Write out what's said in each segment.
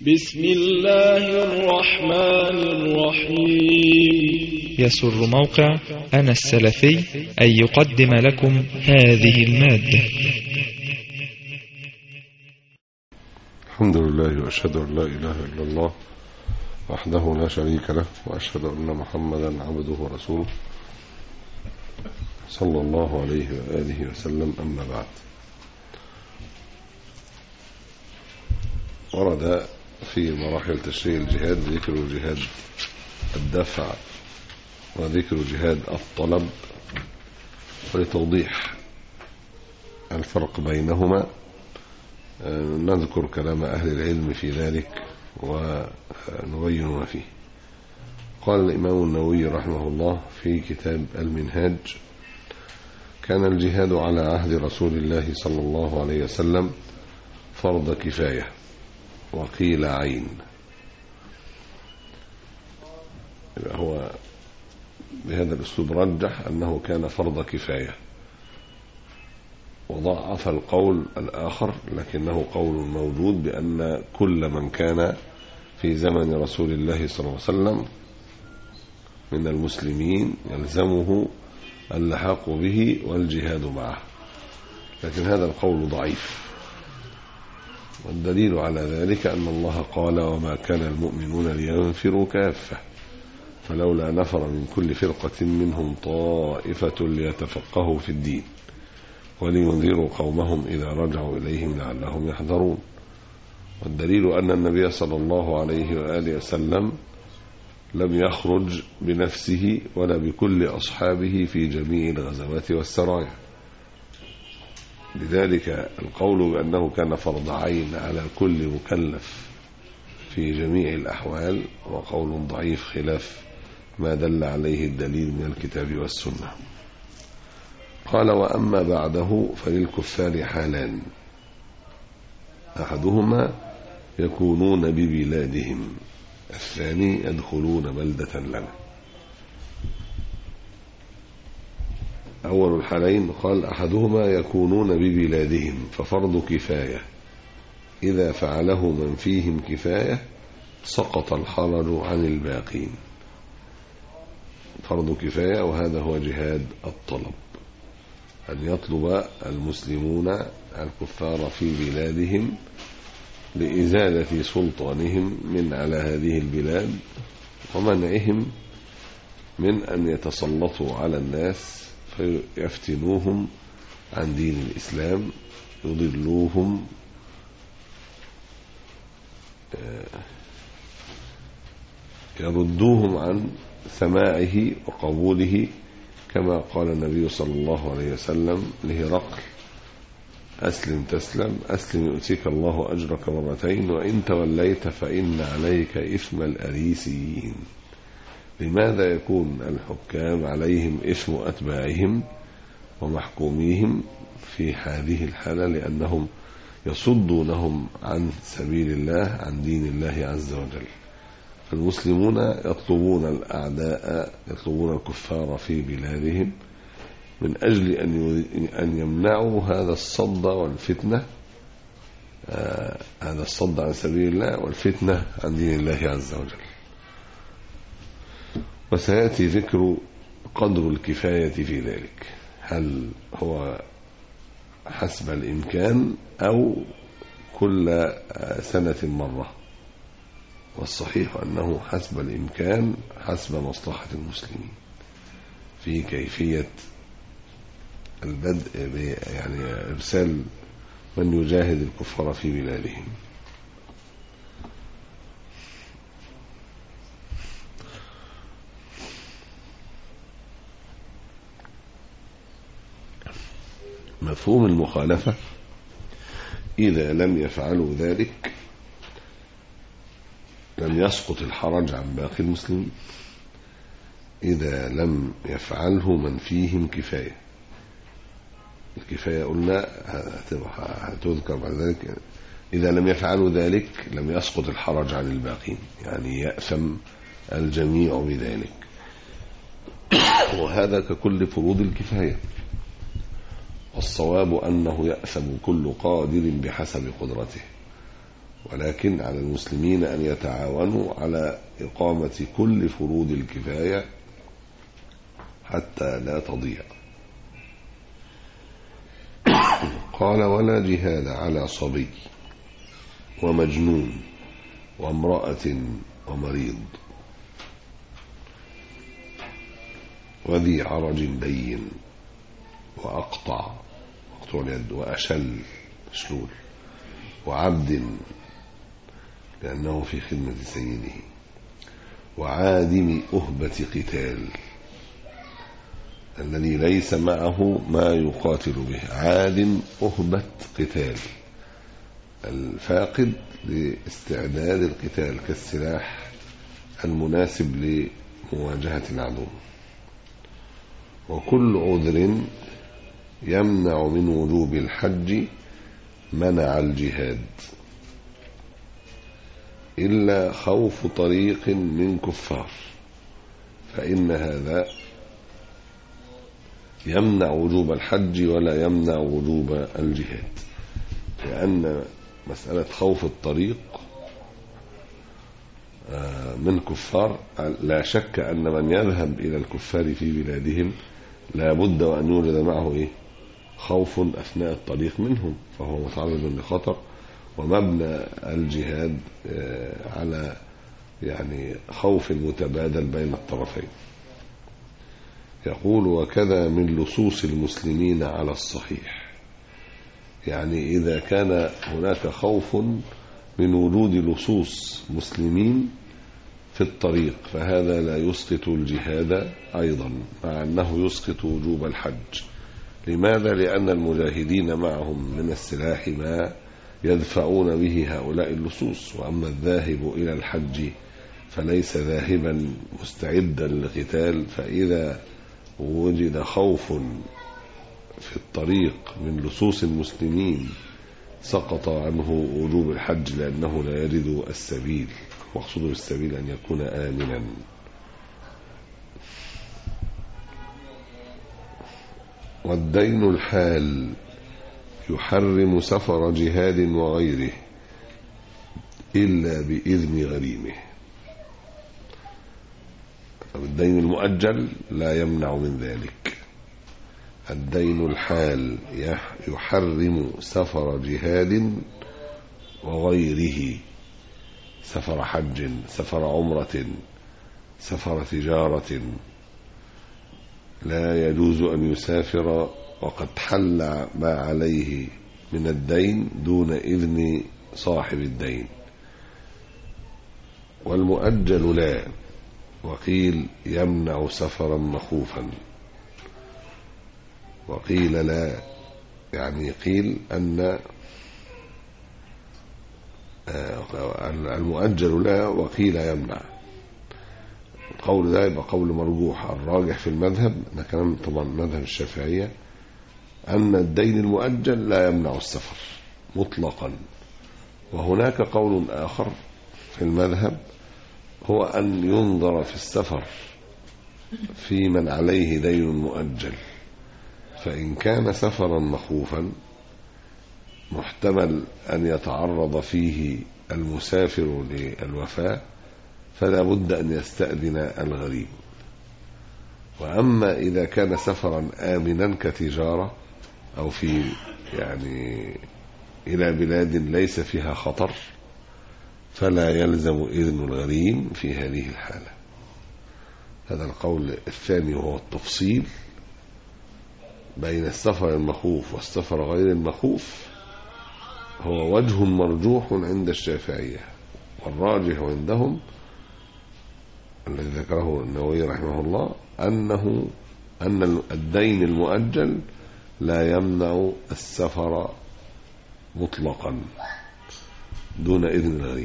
بسم الله الرحمن الرحيم. يسر موقع أنا السلفي أن يقدم لكم هذه المادة. الحمد لله وأشهد أن لا إله إلا الله وحده لا شريك له، وأشهد أن محمدا عبده ورسوله صلى الله عليه وآله وسلم. أما بعد، ورد في مراحل تشريع الجهاد ذكر جهاد الدفع وذكر جهاد الطلب، ولتوضيح الفرق بينهما نذكر كلام أهل العلم في ذلك ونبين ما فيه. قال الإمام النووي رحمه الله في كتاب المنهاج: كان الجهاد على عهد رسول الله صلى الله عليه وسلم فرض كفاية، وقيل عين. هو بهذا الأسلوب رجح أنه كان فرض كفاية، وضعف القول الآخر لكنه قول موجود بأن كل من كان في زمن رسول الله صلى الله عليه وسلم من المسلمين يلزمه اللحاق به والجهاد معه، لكن هذا القول ضعيف. والدليل على ذلك أن الله قال: وما كان المؤمنون لينفروا كافة فلولا نفر من كل فرقة منهم طائفة ليتفقهوا في الدين ولينذروا قومهم إذا رجعوا إليهم لعلهم يحذرون. والدليل أن النبي صلى الله عليه وآله وسلم لم يخرج بنفسه ولا بكل أصحابه في جميع الغزوات والسرايا، لذلك القول بأنه كان فرض عين على كل مكلف في جميع الأحوال وقول ضعيف خلاف ما دل عليه الدليل من الكتاب والسنة. قال: وأما بعده فللكفار حالان: أحدهما يكونون ببلادهم، الثاني يدخلون بلدة لنا. أول الحالين قال: أحدهما يكونون ببلادهم ففرض كفاية، إذا فعله من فيهم كفاية سقط الحرج عن الباقين. فرض كفاية، وهذا هو جهاد الطلب، أن يطلب المسلمون الكفار في بلادهم لإزالة سلطانهم من على هذه البلاد ومنعهم من أن يتسلطوا على الناس فيفتنوهم عن دين الإسلام، يضلوهم، يردوهم عن سماعه وقبوله، كما قال النبي صلى الله عليه وسلم لهرقل: أسلم تسلم، أسلم يؤتيك الله أجرك مرتين، وإن توليت فإن عليك إثم الأريسيين. لماذا يكون الحكام عليهم إثم أتباعهم ومحكوميهم في هذه الحالة؟ لأنهم يصدونهم عن سبيل الله، عن دين الله عز وجل. المسلمون يطلبون الأعداء، يطلبون الكفار في بلادهم من أجل أن يمنعوا هذا الصد والفتنة، هذا الصد عن سبيل الله والفتنة عن دين الله عز وجل. وسيأتي ذكر قدر الكفاية في ذلك، هل هو حسب الإمكان أو كل سنة مرة؟ والصحيح أنه حسب الإمكان، حسب مصلحة المسلمين في كيفية البدء يعني إرسال من يجاهد الكفار في بلادهم. مفهوم المخالفة: إذا لم يفعلوا ذلك لم يسقط الحرج عن باقي المسلمين، إذا لم يفعله من فيهم كفاية. الكفاية قلنا هتذكر بعد ذلك، إذا لم يفعلوا ذلك لم يسقط الحرج عن الباقين، يعني يأثم الجميع بذلك. وهذا ككل فروض الكفاية، والصواب أنه يأثم كل قادر بحسب قدرته، ولكن على المسلمين أن يتعاونوا على إقامة كل فروض الكفاية حتى لا تضيع. قال: ولا جهاد على صبي ومجنون وامرأة ومريض وذي عرج بين وأقطع اليد وأشل مشلول وعبد لأنه في خدمة سيده وعادم أهبة قتال الذي ليس معه ما يقاتل به. عادم أهبة قتال الفاقد لاستعداد القتال كالسلاح المناسب لمواجهة العدو. وكل عذر يمنع من وجوب الحج منع الجهاد إلا خوف طريق من كفار، فإن هذا يمنع وجوب الحج ولا يمنع وجوب الجهاد، لأن مسألة خوف الطريق من كفار لا شك أن من يذهب إلى الكفار في بلادهم لا بد وأن يوجد معه خوف أثناء الطريق منهم، فهو متعرض لخطر. ومبنى الجهاد على خوف متبادل بين الطرفين. يقول: وكذا من لصوص المسلمين على الصحيح، يعني إذا كان هناك خوف من وجود لصوص مسلمين في الطريق فهذا لا يسقط الجهاد أيضا، مع أنه يسقط وجوب الحج. لماذا؟ لأن المجاهدين معهم من السلاح ما يدفعون به هؤلاء اللصوص، وأما الذاهب إلى الحج فليس ذاهبا مستعدا للقتال، فإذا وجد خوف في الطريق من لصوص المسلمين سقط عنه وجوب الحج لأنه لا يجد السبيل. مقصود بالسبيل أن يكون آمنا. والدين الحال يحرم سفر جهاد وغيره إلا بإذن غريمه. الدين المؤجل لا يمنع من ذلك. الدين الحال يحرم سفر جهاد وغيره، سفر حج، سفر عمرة، سفر تجارة، لا يجوز أن يسافر وقد حل ما عليه من الدين دون إذن صاحب الدين. والمؤجل لا، وقيل يمنع سفرا مخوفا، وقيل لا، يعني قيل أن المؤجل لا وقيل يمنع. القول ده يبقى قول مرجوح. الراجح في المذهب، ده كلام طبعا مذهب الشافعية، أن الدين المؤجل لا يمنع السفر مطلقا. وهناك قول آخر في المذهب هو أن ينظر في السفر في من عليه دين مؤجل، فإن كان سفرا مخوفا محتمل أن يتعرض فيه المسافر للوفاة فلا بد أن يستأذن الغريم. وأما إذا كان سفرا آمنا كتجارة أو في إلى بلاد ليس فيها خطر فلا يلزم إذن الغريم في هذه الحالة. هذا القول الثاني وهو التفصيل بين السفر المخوف والسفر غير المخوف، هو وجه مرجوح عند الشافعية، والراجح عندهم الذي ذكره النووي رحمه الله أن الدين المؤجل لا يمنع السفر مطلقا دون إذن الغريم،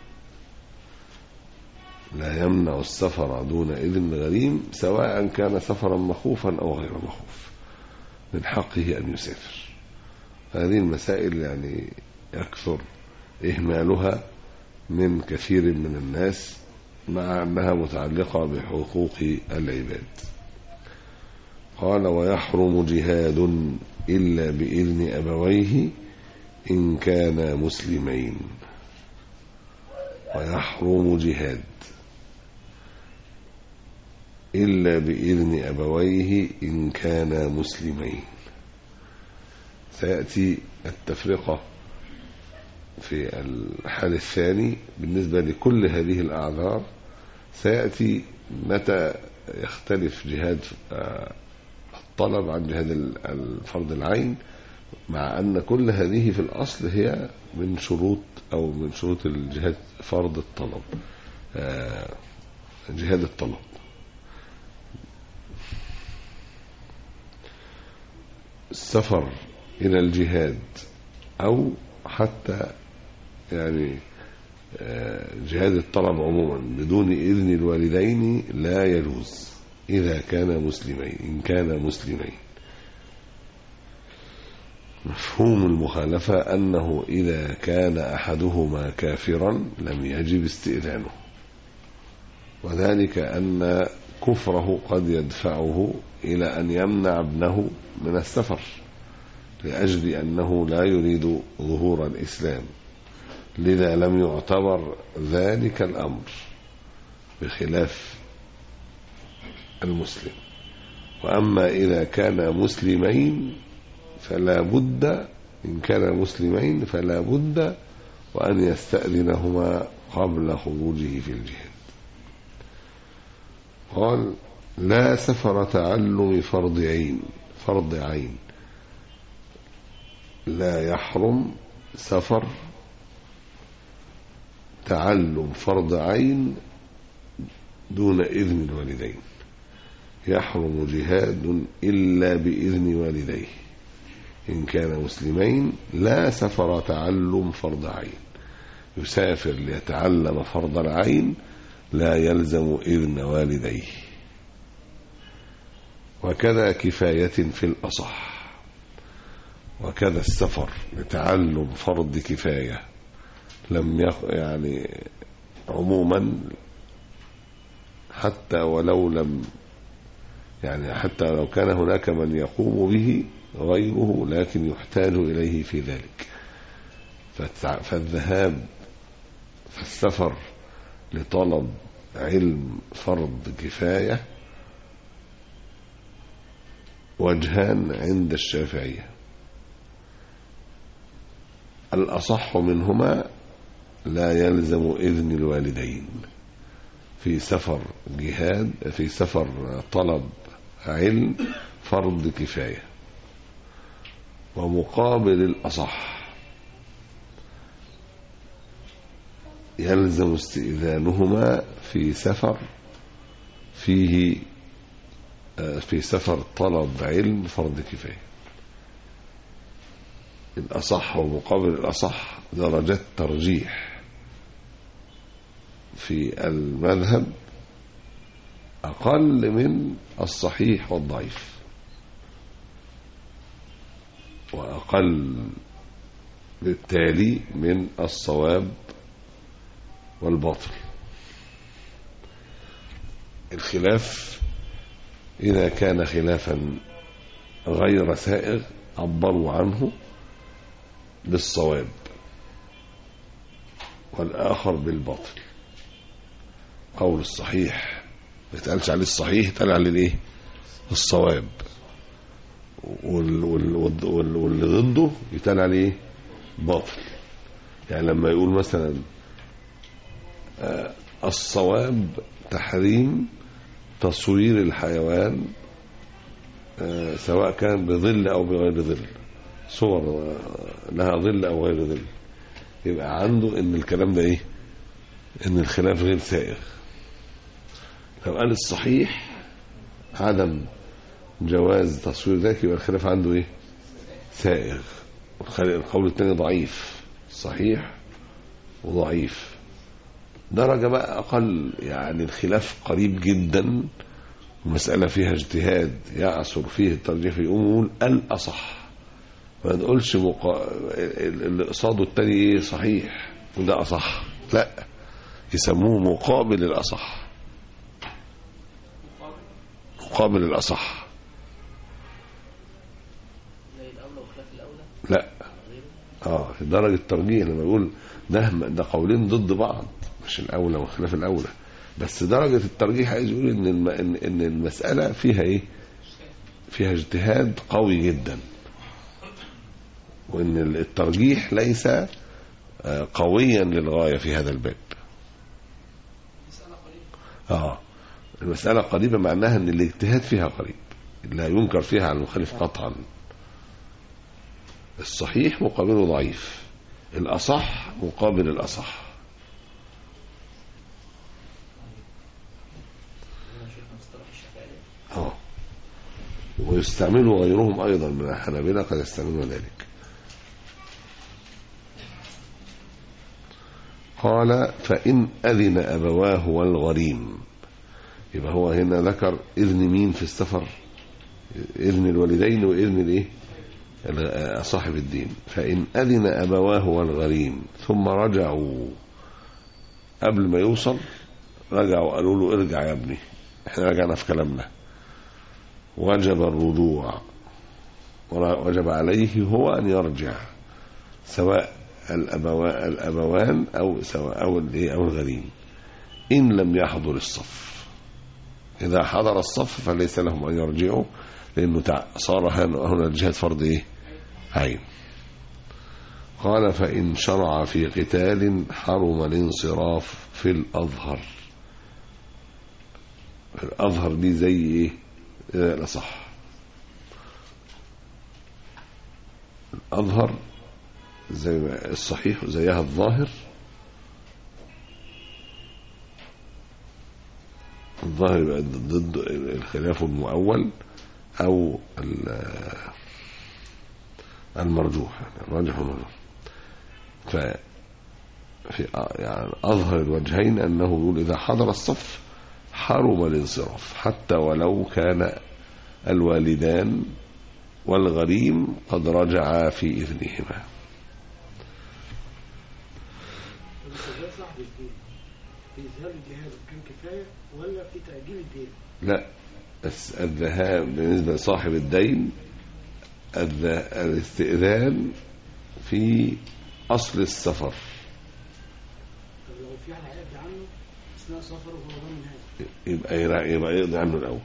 لا يمنع السفر دون إذن الغريم سواء كان سفرا مخوفا أو غير مخوف، من حقه أن يسافر. هذه المسائل يكثر إهمالها من كثير من الناس مع أنها متعلقة بحقوق العباد. قال: ويحرم جهاد إلا بإذن أبويه إن كانا مسلمين. ويحرم جهاد إلا بإذن أبويه إن كانا مسلمين. سيأتي التفرقة في الحال الثاني بالنسبة لكل هذه الأعذار. سيأتي متى يختلف جهاد الطلب عن جهاد الفرض العين، مع أن كل هذه في الأصل هي من شروط الجهاد فرض الطلب، جهاد الطلب. السفر إلى الجهاد أو حتى يعني جهاد الطلب عموما بدون إذن الوالدين لا يجوز إذا كان مسلمين، إن كان مسلمين. مفهوم المخالفة أنه إذا كان أحدهما كافرا لم يجب استئذانه، وذلك أن كفره قد يدفعه إلى أن يمنع ابنه من السفر لأجل أنه لا يريد ظهور الإسلام، لذا لم يعتبر ذلك الأمر بخلاف المسلم. وأما إذا كان مسلمين فلا بد، إن كان مسلمين فلا بد وأن يستأذنهما قبل خروجه في الجهاد. قال: لا سفر تعلم فرض عين، لا يحرم سفر تعلم فرض عين دون إذن الوالدين. يحرم جهاد إلا بإذن والديه إن كان مسلمين. لا سفر تعلم فرض عين، يسافر ليتعلم فرض العين لا يلزم إذن والديه. وكذا كفاية في الأصح، وكذا السفر لتعلم فرض كفاية لم يعني عموما، حتى ولو لم يعني حتى لو كان هناك من يقوم به غيره لكن يحتاج إليه في ذلك. فالذهاب فالسفر لطلب علم فرض كفاية وجهان عند الشافعية. الأصح منهما لا يلزم إذن الوالدين في سفر جهاد، في سفر طلب علم فرض كفاية. ومقابل الأصح يلزم استئذانهما في سفر فيه في سفر طلب علم فرض كفاية. الأصح ومقابل الأصح درجات ترجيح في المذهب أقل من الصحيح والضعيف، وأقل بالتالي من الصواب والباطل. الخلاف إذا كان خلافا غير سائغ عبروا عنه بالصواب والآخر بالباطل. قول الصحيح ما يتقالش عليه الصحيح، يتقال عليه الايه؟ الصواب. واللي ضده يتقال عليه باطل. يعني لما يقول مثلا الصواب تحريم تصوير الحيوان سواء كان بظل أو بغير ظل، صور لها ظل أو غير ظل، يبقى عنده إن الكلام ده إيه؟ إن الخلاف غير سائغ. لو قال الصحيح عدم جواز تصوير ذلك يبقى الخلاف عنده إيه؟ سائغ. القول الثاني ضعيف، صحيح وضعيف، درجة بقى أقل، يعني الخلاف قريب جدا، مسألة فيها اجتهاد يعثر فيه الترجيح، يقوم يقول الأصح، ما نقولش اللي قصاده التاني ايه صحيح وده أصح، لا، يسموه مقابل الأصح. مقابل الأصح لا درجة الترجيح لما يقول ده قولين ضد بعض مش الأولى وخلاف الأولى، بس درجة الترجيح عايز يقول إن المسألة فيها إيه؟ فيها اجتهاد قوي جدا، وإن الترجيح ليس قويا للغاية في هذا الباب. المسألة قريبة معناها أن الاجتهاد فيها قريب، لا ينكر فيها على المخالف قطعا. الصحيح مقابله ضعيف، الأصح مقابل الأصح. ويستعمله غيرهم أيضا من الحنابلة، قد يستعملون ذلك. قال فإن أذن أبواه والغريم، يبقى هو هنا ذكر إذن مين في السفر؟ إذن الوالدين وإذن الإيه؟ صاحب الدين. فإن أذن أبواه والغريم ثم رجعوا، قبل ما يوصل رجعوا قالوا له ارجع يا ابني، احنا رجعنا في كلامنا، وجب الرجوع، وجب عليه هو أن يرجع، سواء الأبوان أو الغريم، إن لم يحضر الصف. إذا حضر الصف فليس لهم أن يرجعوا، لأنه صار هنا الجهاد فرض إيه؟ عين. قال فإن شرع في قتال حرم الانصراف في الأظهر. الأظهر دي زي إيه؟ لا صح، الأظهر زي الصحيح زيها الظاهر. الظاهر يبقى ضد الخلاف المؤول أو المرجوح، الراجح والمرجوح. يعني أظهر الوجهين أنه يقول إذا حضر الصف حرم الانصراف، حتى ولو كان الوالدان والغريم قد رجعا في إذنهما. في ذهاب الجهاد كان كفاية ولا في تأجيل الدين؟ لا، الذهاب بالنسبة لصاحب الدين الاستئذان في أصل السفر. طب لو في حد هيقضي عنه أثناء سفره وهو ضامن هذا، يبقى يقضي عنه الأول.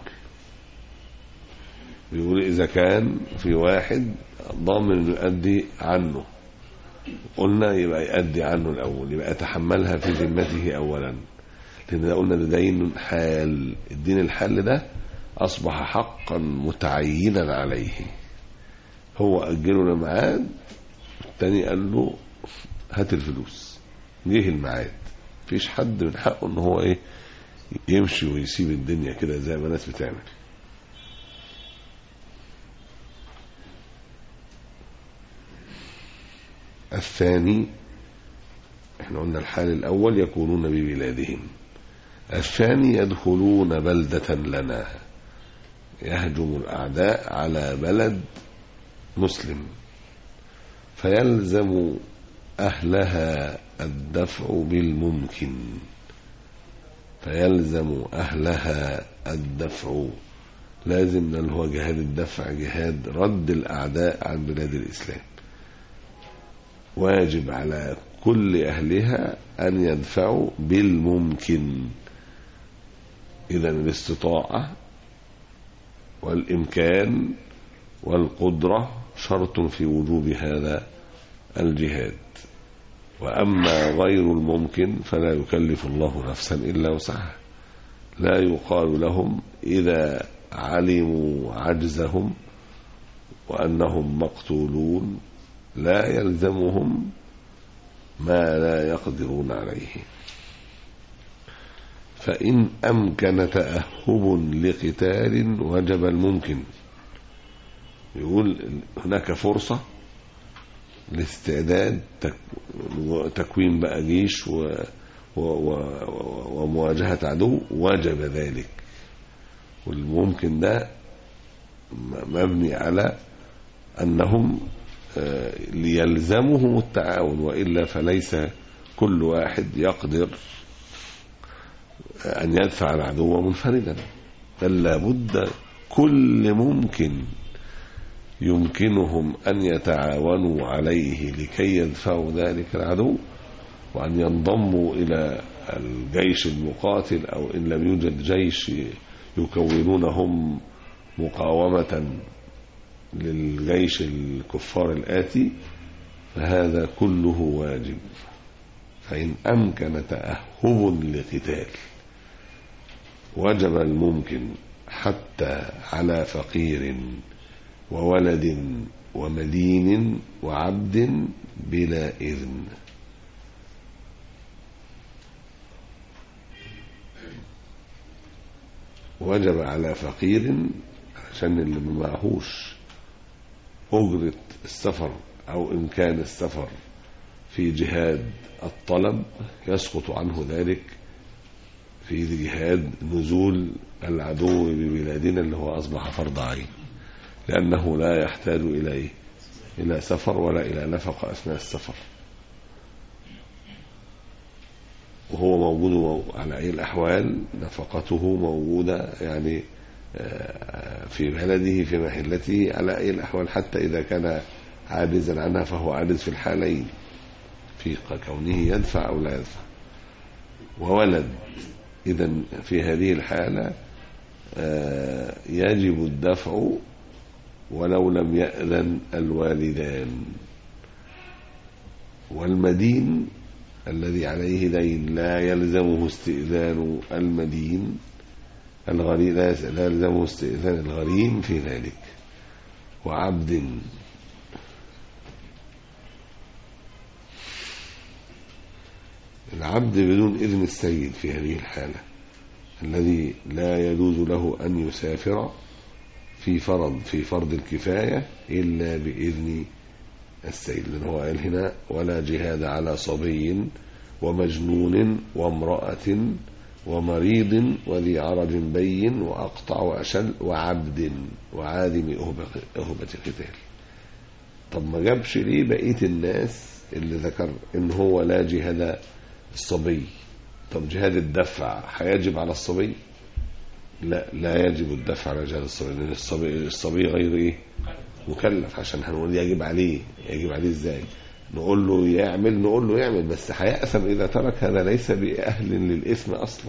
بيقول إذا كان في واحد ضامن يؤدي عنه، قلنا يبقى يؤدي عنه الأول، يبقى يتحملها في ذمته أولا، لأن قلنا ده دين حال. الدين الحال ده أصبح حقا متعينا عليه، هو أجله الميعاد، التاني قال له هات الفلوس، جه الميعاد، مفيش حد من حقه ان هو ايه يمشي ويسيب الدنيا كده زي ما الناس بتعمل. الثاني، احنا قلنا الحال الأول يكونون ببلادهم، الثاني يدخلون بلدة لنا، يهجم الأعداء على بلد مسلم، فيلزم أهلها الدفع بالممكن، فيلزم أهلها الدفع، لازم اللي هو جهاد الدفع، جهاد رد الأعداء عن بلاد الإسلام، واجب على كل أهلها أن يدفعوا بالممكن. إذن الاستطاعة والإمكان والقدرة شرط في وجوب هذا الجهاد. وأما غير الممكن فلا يكلف الله نفسا إلا وسعها، لا يقال لهم إذا علموا عجزهم وأنهم مقتولون لا يلزمهم ما لا يقدرون عليه. فإن أمكن تأهب لقتال وجب الممكن، يقول هناك فرصة لاستعداد تكوين بقى جيش ومواجهة عدو، وجب ذلك. والممكن ده مبني على أنهم ليلزمهم التعاون، وإلا فليس كل واحد يقدر أن يدفع العدو منفردا، بل لابد كل ممكن يمكنهم أن يتعاونوا عليه لكي يدفعوا ذلك العدو، وأن ينضموا إلى الجيش المقاتل أو إن لم يوجد جيش يكونونهم مقاومة للجيش الكفار الآتي، فهذا كله واجب. فإن أمكن تأهب لقتال وجب الممكن حتى على فقير وولد ومدين وعبد بلا إذن. وجب على فقير عشان اللي ما معهوش أجرة السفر أو إمكان السفر في جهاد الطلب يسقط عنه ذلك في جهاد نزول العدو ببلادنا اللي هو أصبح فرض عين، لأنه لا يحتاج إلى سفر ولا إلى نفقة أثناء السفر، وهو موجود على أي الأحوال، نفقته موجودة يعني في بلده في محلته على أي الأحوال، حتى إذا كان عاجزا عنها فهو عاجز في الحالين، في كونه يدفع أو لا يدفع. وولد إذن في هذه الحالة يجب الدفع ولو لم يأذن الوالدان. والمدين الذي عليه دين لا يلزمه استئذان المدين، الغريم لا يلزمه استئذان الغريم في ذلك. وعبد العبد بدون إذن السيد في هذه الحالة، الذي لا يجوز له أن يسافر في فرض الكفاية إلا بإذن السيد، لأنه هو قال هنا ولا جهاد على صبي ومجنون وامرأة ومريض وذي عرج بين وأقطع وأشل وعبد وعادم أهبة قتال. طب ما جابش ليه بقية الناس اللي ذكر إن هو لا جهاد الصبي؟ طب جهاد الدفع هيجب على الصبي؟ لا يجب الدفع على جهاد الصبي، لأن الصبي غير مكلف. عشان هنقول يجب عليه ازاي؟ نقول له يعمل بس هيأثم إذا ترك. هذا ليس بأهل للإثم أصلا.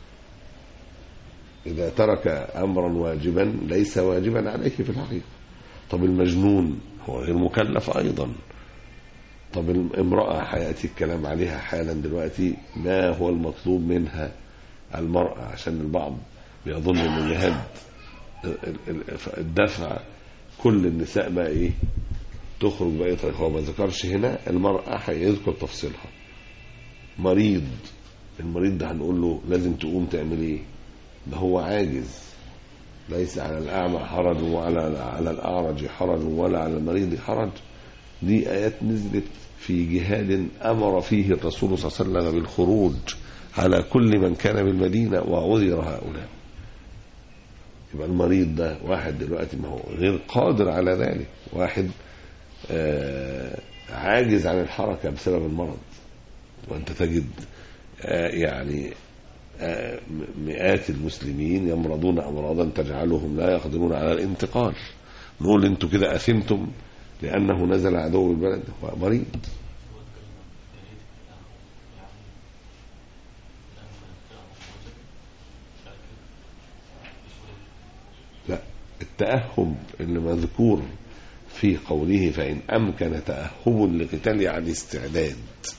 إذا ترك أمرا واجبا ليس واجبا عليه في الحقيقة. طب المجنون هو غير مكلف أيضا. طب الامرأة هيأتي الكلام عليها حالا دلوقتي، ما هو المطلوب منها المرأة؟ عشان البعض بيظن أن جهاد الدفع كل النساء بقى تخرج بقى طريق. هو ما ذكرش هنا المرأة، هيذكر تفصيلها. المريض ده هنقول له لازم تقوم تعمل ايه؟ ده هو عاجز. ليس على الأعمى حرج ولا على الأعرج حرج ولا على المريض حرج. دي آيات نزلت في جهاد أمر فيه الرسول صلى الله عليه وسلم بالخروج على كل من كان بالمدينة وعذر هؤلاء. يبقى المريض ده واحد دلوقتي ما هو غير قادر على ذلك، واحد عاجز عن الحركة بسبب المرض. وأنت تجد يعني مئات المسلمين يمرضون أمراضا تجعلهم لا يقدرون على الانتقال. نقول انتوا كده أثمتم لأنه نزل عدو البلد. هو مريض. لا، التأهب اللي مذكور في قوله فإن أمكن تأهب لقتال يعني استعداد،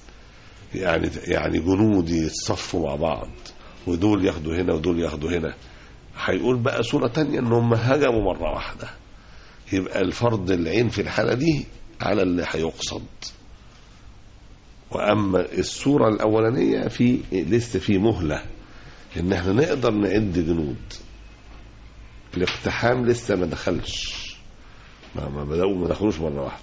يعني جنود يتصفوا مع بعض ودول ياخدوا هنا ودول ياخدوا هنا. هيقول بقى صورة تانية انهم هجموا مرة واحدة، يبقى الفرض العين في الحالة دي على اللي هيقصد. وأما الصورة الأولانية لسه في مهلة ان احنا نقدر نعد جنود. الاقتحام لسه ما دخلش، ما دخلوش مرة واحدة.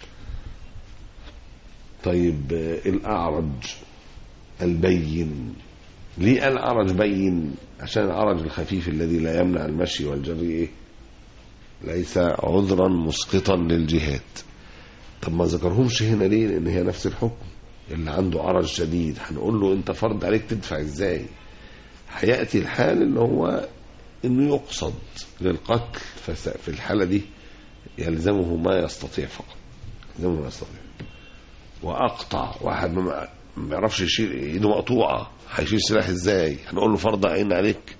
طيب الأعرج البين، ليه الأعرج بين؟ عشان العرج الخفيف الذي لا يمنع المشي والجري ليس عذرا مسقطا للجهاد. طب ما ذكرهمش هنا ليه؟ لأن هي نفس الحكم. اللي عنده عرج شديد هنقول له انت فرض عليك تدفع ازاي؟ هيأتي الحال اللي هو انه يقصد للقتل، في الحالة دي يلزمه ما يستطيع فقط، يلزمه ما يستطيع. وأقطع واحد ما يعرفش يشيل، ايده مقطوعة، هيشيل سلاح ازاي؟ هنقول له فرض عين عليك.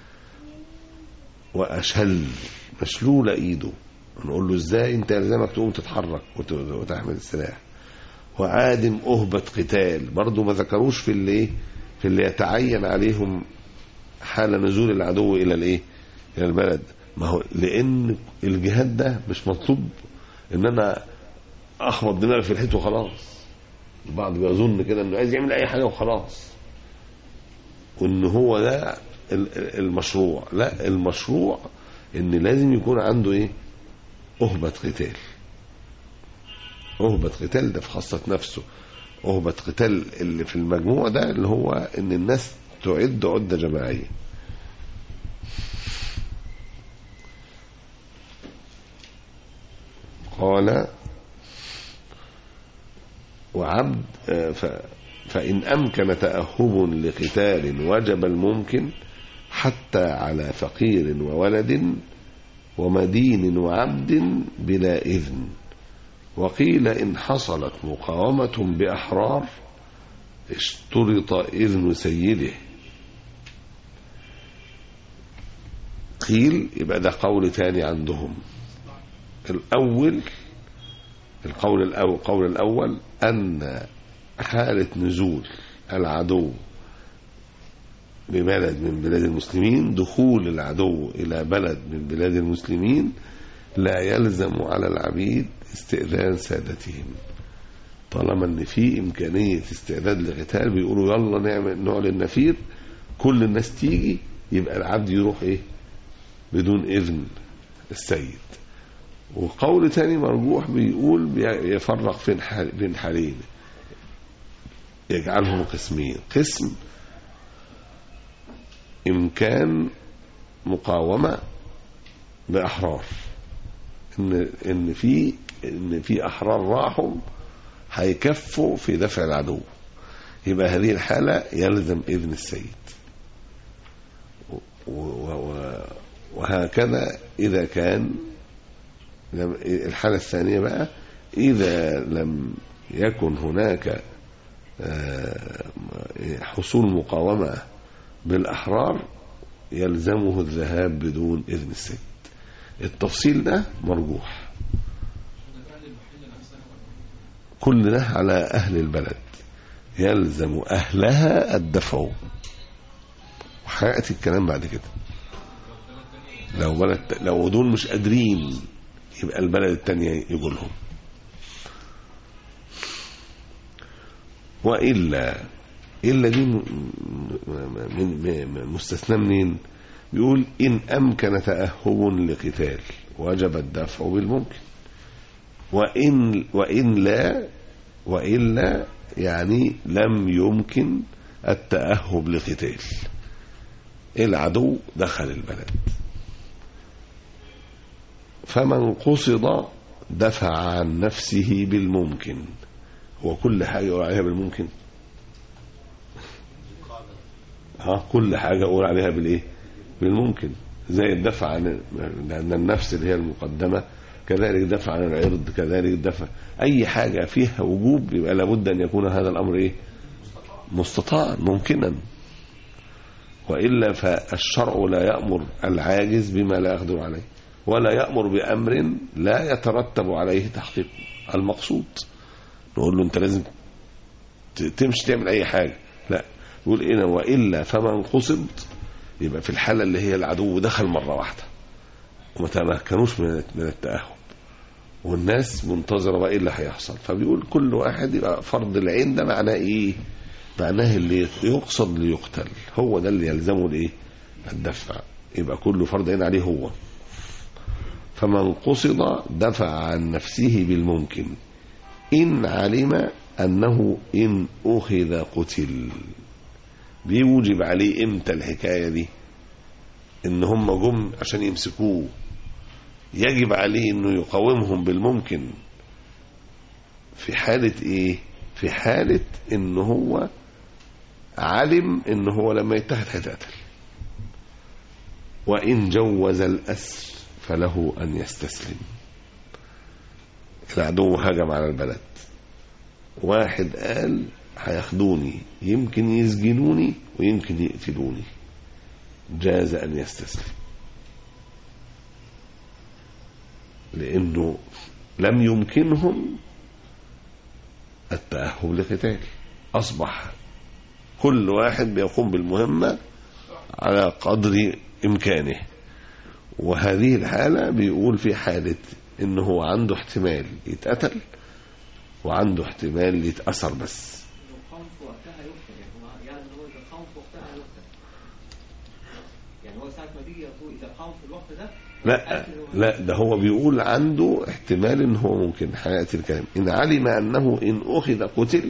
وأشل مشلولة ايده، نقول له ازاي انت يلزمك تقوم تتحرك وتحمل السلاح. وعادم أهبة قتال، برضو ما ذكروش في اللي يتعين عليهم حال نزول العدو الى الى البلد. ما هو لان الجهاد ده مش مطلوب ان انا اخبط دماغي في الحيط وخلاص. البعض بيظن كده انه عايز يعمل اي حاجه وخلاص، وان هو ده المشروع. لا، المشروع ان لازم يكون عنده أهبة قتال. أهبة قتال ده في خاصة نفسه. أهبة قتال اللي في المجموع ده اللي هو ان الناس تعد عدة جماعية. قال وعبد فإن أمكن تأهب لقتال وجب الممكن حتى على فقير وولد ومدين وعبد بلا إذن. وقيل إن حصلت مقاومة بأحرار اشترط إذن سيده. قيل يبقى ده قول تاني عندهم. القول الأول أن حالة نزول العدو ببلد من بلاد المسلمين، دخول العدو إلى بلد من بلاد المسلمين لا يلزم على العبيد استئذان سادتهم. طالما ان في إمكانية استعداد لقتال بيقولوا يلا نعلن نفير، كل الناس تيجي، يبقى العبد يروح بدون إذن السيد. وقول تاني مرجوح بيقول يفرق بين حالين، يجعلهم قسمين. قسم إمكان مقاومة بأحرار، إن في أحرار راحوا هيكفوا في دفع العدو، يبقى هذه الحالة يلزم إذن السيد. وهكذا إذا كان الحالة الثانية بقى إذا لم يكن هناك حصول مقاومة بالأحرار يلزمه الذهاب بدون إذن السيد. التفصيل ده مرجوح. كل ده على أهل البلد، يلزم أهلها الدفع. وحياتي الكلام بعد كده لو دول مش قادرين يبقى البلد التانية يقولهم. وإلا دي مستثنى منين؟ بيقول إن أمكن تأهب لقتال وجب الدفع بالممكن، وإلا يعني لم يمكن التأهب لقتال، العدو دخل البلد، فمن قصد دفع عن نفسه بالممكن. هو كل حاجة يقول عليها بالممكن؟ كل حاجة يقول عليها بالممكن، زي الدفع عن النفس اللي هي المقدمة، كذلك دفع عن العرض، كذلك دفع أي حاجة فيها وجوب يبقى لابد أن يكون هذا الأمر مستطاع ممكنا. وإلا فالشرع لا يأمر العاجز بما لا يقدر عليه، ولا يأمر بأمر لا يترتب عليه تحقيق المقصود. نقول له أنت لازم تمشي تعمل أي حاجة، لا، يقول وإلا فمن قصد، يبقى في الحالة اللي هي العدو دخل مرة واحدة وما تمكنوش من التأهب والناس منتظرة بقى إيه اللي هيحصل، فبيقول كل واحد يبقى فرض العين ده معناه إيه؟ معناه اللي يقصد ليقتل، هو ده اللي يلزمه الدفع، يبقى كله فرض عين عليه هو. فمن قصد دفع عن نفسه بالممكن إن علم أنه إن أخذ قتل. بيوجب عليه إمتى الحكاية دي؟ إن هم جم عشان يمسكوه، يجب عليه إنه يقاومهم بالممكن في حالة إيه؟ في حالة إنه هو علم إنه هو لما يتهد هيتقتل. وإن جوز الأسر فله أن يستسلم. العدو هجم على البلد، واحد قال هياخدوني، يمكن يسجنوني ويمكن يقتلوني، جاز أن يستسلم، لأنه لم يمكنهم التأهب لقتال، أصبح كل واحد بيقوم بالمهمة على قدر إمكانه. وهذه الحالة بيقول في حالة إنه عنده احتمال يتقتل وعنده احتمال يتأثر بس. لا ده هو بيقول عنده احتمال إن هو ممكن حياتي الكلام إن علم أنه إن أخذ قتل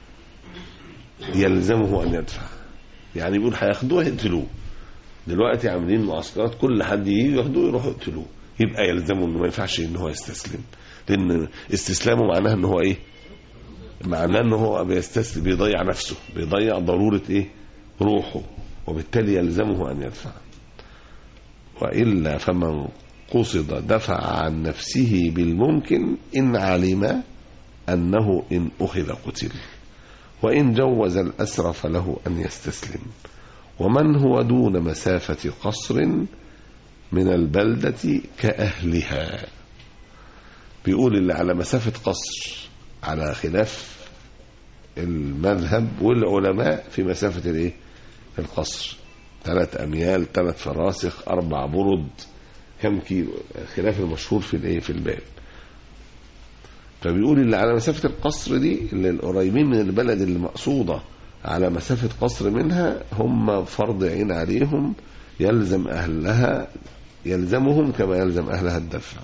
يلزمه أن يدفع. يعني بيقول هياخدوه يقتلوه، دلوقتي عاملين معسكرات كل حد يجي ياخدوه يروحوا يقتلوه، يبقى يلزمه إنه ما ينفعش إن هو يستسلم، لأن استسلامه معناه إن هو إيه؟ معناه إن هو بيستسلم، بيضيع نفسه، بيضيع ضرورة إيه؟ روحه، وبالتالي يلزمه أن يدفع. وإلا فمن قصد دفع عن نفسه بالممكن إن علم أنه إن أخذ قتل، وإن جوز الأسر فله أن يستسلم. ومن هو دون مسافة قصر من البلدة كأهلها، بيقول اللي على مسافة قصر على خلاف المذهب والعلماء في مسافة الايه؟ القصر 3 أميال 3 فراسخ 4 برد كم كيلو، خلاف المشهور في الايه؟ في الباب. فبيقول اللي على مسافة القصر دي اللي القريبين من البلد اللي مقصودة على مسافة قصر منها هم فرض عين عليهم، يلزم أهلها، يلزمهم كما يلزم أهلها الدفع.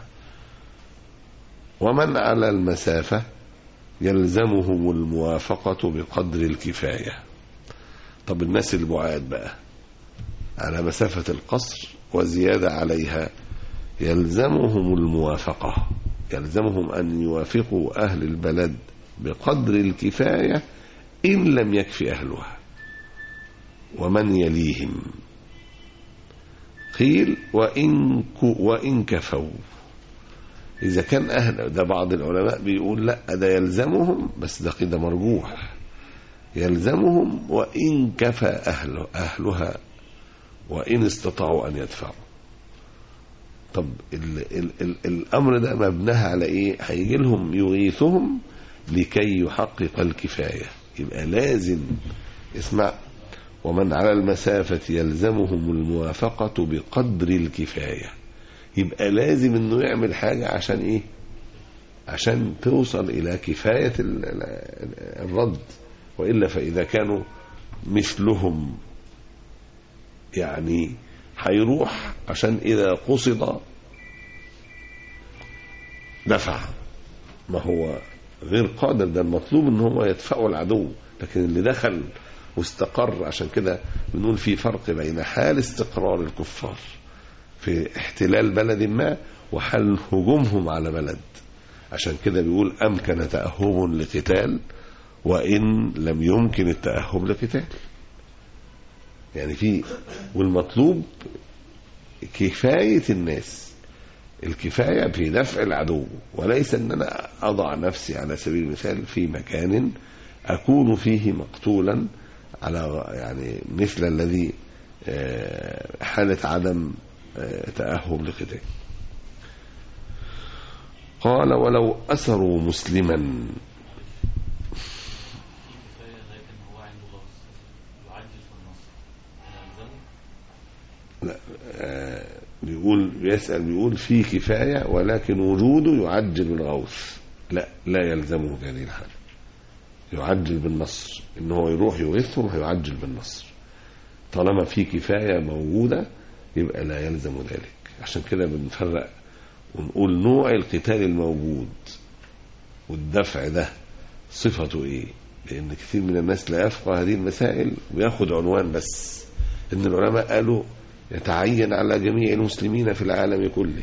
ومن على المسافة يلزمهم الموافقة بقدر الكفاية. طب الناس البعاد بقى على مسافة القصر وزيادة عليها يلزمهم الموافقة، يلزمهم أن يوافقوا أهل البلد بقدر الكفاية إن لم يكفي أهلها. ومن يليهم قيل وإن كفوا، إذا كان أهل ده بعض العلماء بيقول لا ده يلزمهم، بس ده كده مرجوح، يلزمهم وإن كفى أهلها وإن استطاعوا أن يدفعوا. طب الأمر ده مبناه على إيه؟ هيجي لهم يغيثهم لكي يحقق الكفاية، يبقى لازم اسمع. ومن على المسافة يلزمهم الموافقة بقدر الكفاية، يبقى لازم انه يعمل حاجة عشان ايه؟ عشان توصل الى كفاية الرد. وإلا فإذا كانوا مثلهم يعني هيروح عشان إذا قصد دفع، ما هو غير قادر، ده المطلوب ان هو يدفعوا العدو، لكن اللي دخل واستقر. عشان كده بنقول في فرق بين حال استقرار الكفار في احتلال بلد ما وحال هجومهم على بلد. عشان كده بيقول أمكن تأهب لقتال وإن لم يمكن التأهب لقتال. يعني في والمطلوب كفاية الناس، الكفاية في دفع العدو، وليس أن أنا أضع نفسي على سبيل المثال في مكان أكون فيه مقتولا على يعني مثل الذي حالة عدم تأهب لقتال. قال ولو أسروا مسلما، لا بيقول بيسأل بيقول في كفاية ولكن وجوده يعجل بالغوث، لا يلزمه في هذه الحالة، يعجل بالنصر، إن هو يروح يغيثهم هيعجل بالنصر. طالما في كفاية موجودة يبقى لا يلزم ذلك. عشان كده بنفرق ونقول نوع القتال الموجود والدفع ده صفته ايه، لأن كثير من الناس لا يفقه هذه المسائل وياخد عنوان بس إن العلماء قالوا يتعين على جميع المسلمين في العالم كله،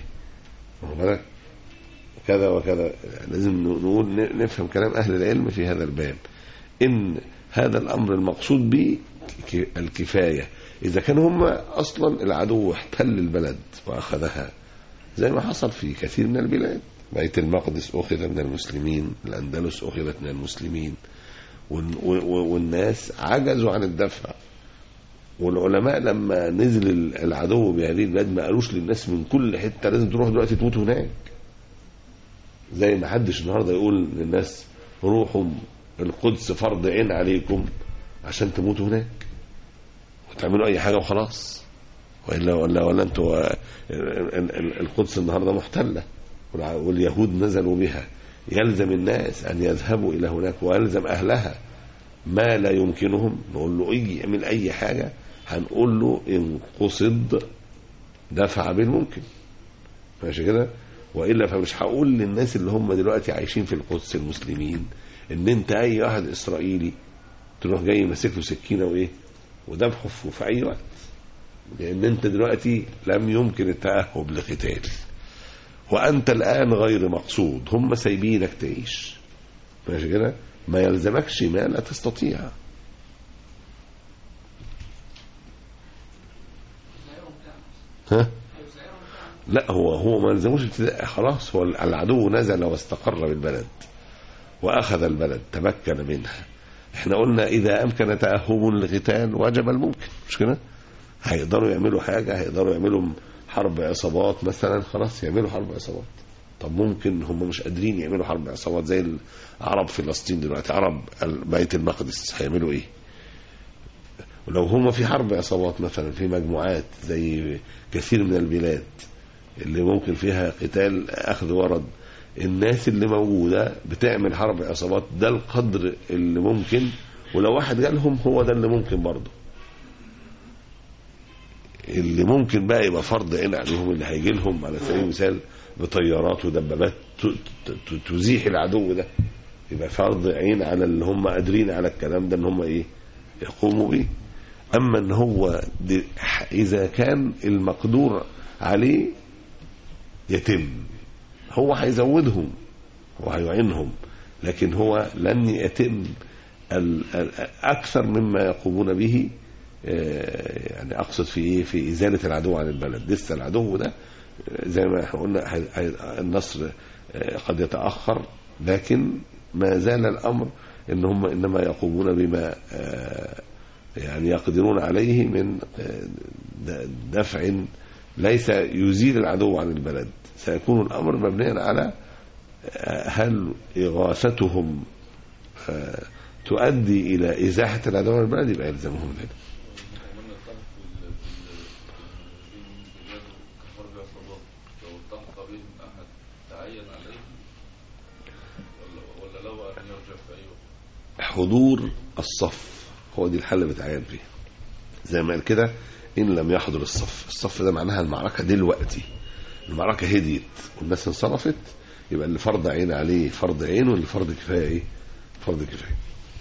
كذا وكذا. لازم نقول نفهم كلام أهل العلم في هذا الباب، إن هذا الأمر المقصود به الكفاية. إذا كان هم أصلا العدو احتل البلد وأخذها زي ما حصل في كثير من البلاد، بيت المقدس أخذ من المسلمين، الأندلس أخذت من المسلمين، والناس عجزوا عن الدفع. والعلماء لما نزل العدو بهذه البلاد ما قالوش للناس من كل حتة لازم تروح دلوقتي تموتوا هناك، زي ما حدش النهارده يقول للناس روحوا القدس فرض عين عليكم عشان تموتوا هناك وتعملوا اي حاجه وخلاص. ولا انتوا القدس النهارده محتله واليهود نزلوا بها، يلزم الناس ان يذهبوا الى هناك ويلزم اهلها ما لا يمكنهم. نقول له يعمل اي حاجه، هنقول له ان قصد دفع بالممكن، ماشي كده. والا فمش هقول للناس اللي هم دلوقتي عايشين في القدس المسلمين ان انت اي واحد اسرائيلي تروح جاي ماسك له سكينه وايه وذبحه في اي وقت، لان انت دلوقتي لم يمكن التاهب لقتال وانت الان غير مقصود، هم سايبينك تعيش، ماشي كده. ما يلزمكش ما لا تستطيع. ها؟ لا هو ما يلزموش ابتداء، خلاص هو العدو نزل واستقر بالبلد واخذ البلد تمكن منها. احنا قلنا اذا امكن تاهب للقتال وجب الممكن، مش كده؟ هيقدروا يعملوا حاجه، هيقدروا يعملوا حرب عصابات مثلا، خلاص يعملوا حرب عصابات. طب ممكن هم مش قادرين يعملوا حرب عصابات زي العرب فلسطين دلوقتي، عرب بيت المقدس هيعملوا ايه؟ ولو هم في حرب عصابات مثلا في مجموعات زي كثير من البلاد اللي ممكن فيها قتال اخذ ورد، الناس اللي موجوده بتعمل حرب عصابات، ده القدر اللي ممكن. ولو واحد جالهم هو ده اللي ممكن برضه، اللي ممكن بقى يبقى فرض عين عليهم اللي هيجي لهم على سبيل المثال بطيارات ودبابات تزيح العدو ده، يبقى فرض عين على اللي هم قادرين على الكلام ده ان هم ايه يقوموا بيه. اما ان هو اذا كان المقدور عليه يتم، هو هيزودهم وهيعينهم، لكن هو لن يتم اكثر مما يقومون به. يعني اقصد في ايه؟ في ازاله العدو عن البلد. لسه العدو ده زي ما احنا قلنا النصر قد يتاخر، لكن ما زال الامر ان هم انما يقومون بما يعني يقدرون عليه من دفع ليس يزيل العدو عن البلد. سيكون الامر مبنيا على هل اغاثتهم تؤدي الى ازاحه العدو عن البلد، يبقى يلزمهم ذلك. حضور الصف هو دي الحل بتعين فيه، زي ما قال كده ان لم يحضر الصف ده معناها المعركه دلوقتي، المعركه هديت والناس انصرفت، يبقى اللي فرض عين عليه فرض عين واللي فرض كفايه ايه؟ فرض كفايه.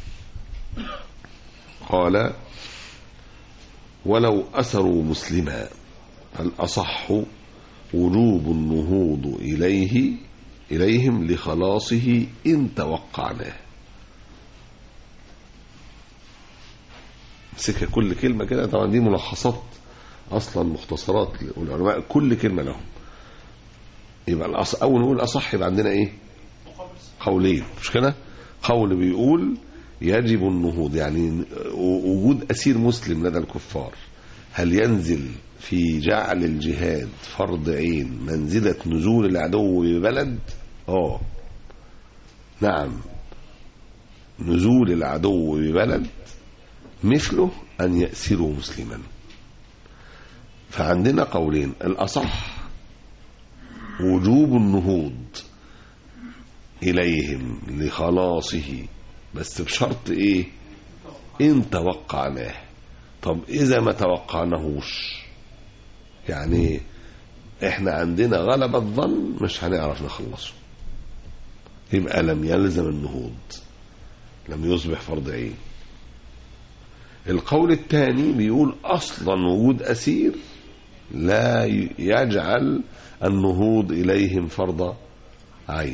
قال ولو أسروا مسلما فالأصح وجوب النهوض إليهم لخلاصه إن توقعناه. مسكها كل كلمة كده، طبعا دي ملخصات أصلا مختصرات والعلماء كل كلمة لهم. يبقى أول نقول أصح يبقى عندنا إيه؟ قولين، مش كده؟ قول بيقول يجب النهوض، يعني وجود أسير مسلم لدى الكفار، هل ينزل في جعل الجهاد فرض عين منزلة نزول العدو ببلد؟ نعم، نزول العدو ببلد مثله أن يأسروا مسلما. فعندنا قولين، الأصح وجوب النهوض إليهم لخلاصه، بس بشرط إيه؟ إن توقعناه. طب إذا ما توقعناهوش، يعني إحنا عندنا غلبة الظن مش هنعرف نخلصه، يبقى لم يلزم النهوض، لم يصبح فرض عين. القول الثاني بيقول أصلا وجود أسير لا يجعل النهوض إليهم فرض عين.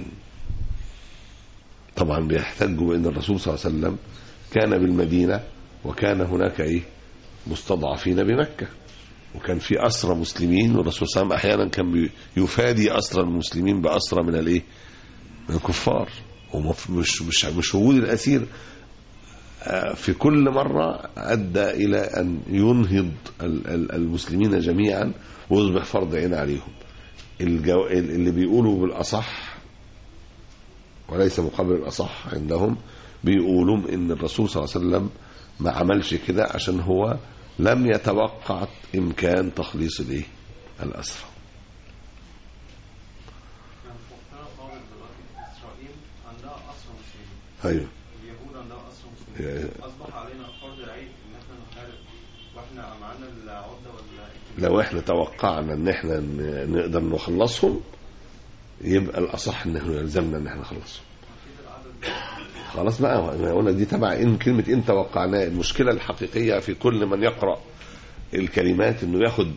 طبعا بيحتجوا بأن الرسول صلى الله عليه وسلم كان بالمدينة وكان هناك مستضعفين بمكة، وكان في أسرى مسلمين، والرسول صلى الله عليه وسلم أحيانا كان يفادي أسرى المسلمين بأسرى من من الكفار. ومش وجود الأسير في كل مرة أدى إلى أن ينهض المسلمين جميعا ويصبح فرض عين عليهم. اللي بيقولوا بالأصح وليس مقابل الأصح عندهم، بيقولوا إن الرسول صلى الله عليه وسلم ما عملش كده عشان هو لم يتوقع إمكان تخليص الأسرى. أيوه أصبح علينا فرض العين إن احنا نحارب واحنا معانا العدة ولا لو احنا توقعنا ان احنا نقدر نخلصهم يبقى الأصح انه يلزمنا ان احنا نخلصهم. خلاص بقى، انا اقول لك دي تبع ان كلمة ان توقعناه. المشكلة الحقيقية في كل من يقرأ الكلمات انه ياخد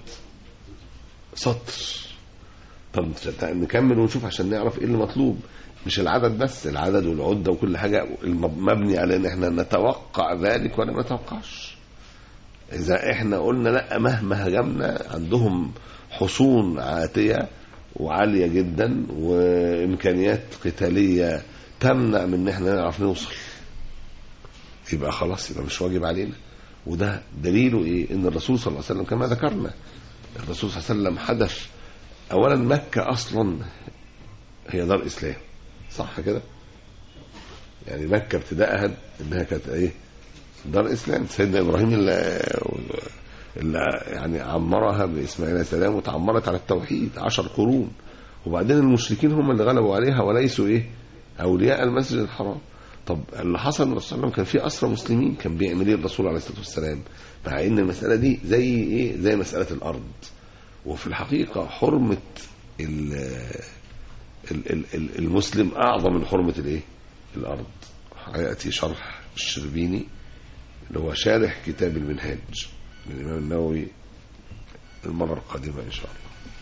سطر. طب نكمل ونشوف عشان نعرف ايه اللي مطلوب. مش العدد بس، العدد والعدة وكل حاجة مبني على ان احنا نتوقع ذلك ولا ما نتوقعش. اذا احنا قلنا لا، مهما هجمنا عندهم حصون عاتية وعالية جدا وامكانيات قتالية تمنع من ان احنا نعرف نوصل، يبقى خلاص، يبقى مش واجب علينا. وده دليله ايه؟ ان الرسول صلى الله عليه وسلم كما ذكرنا، الرسول صلى الله عليه وسلم حدث اولا مكة اصلا هي دار اسلام، صح كده؟ يعني مكة ابتداءها انها كانت ايه؟ دار اسلام. سيدنا ابراهيم اللي يعني عمرها باسماعيل عليه السلام وتعمرت على التوحيد 10 قرون، وبعدين المشركين هم اللي غلبوا عليها وليسوا ايه؟ اولياء المسجد الحرام. طب اللي حصل ان الرسول صلى الله عليه وسلم كان في اسرى مسلمين، كان بيعمل ايه الرسول عليه الصلاه والسلام؟ مع ان المساله دي زي ايه؟ زي مساله الارض. وفي الحقيقه حرمه المسلم اعظم من حرمه الايه؟ الارض. هياتي شرح الشربيني اللي هو شارح كتاب المنهاج للامام النووي المره القادمه ان شاء الله.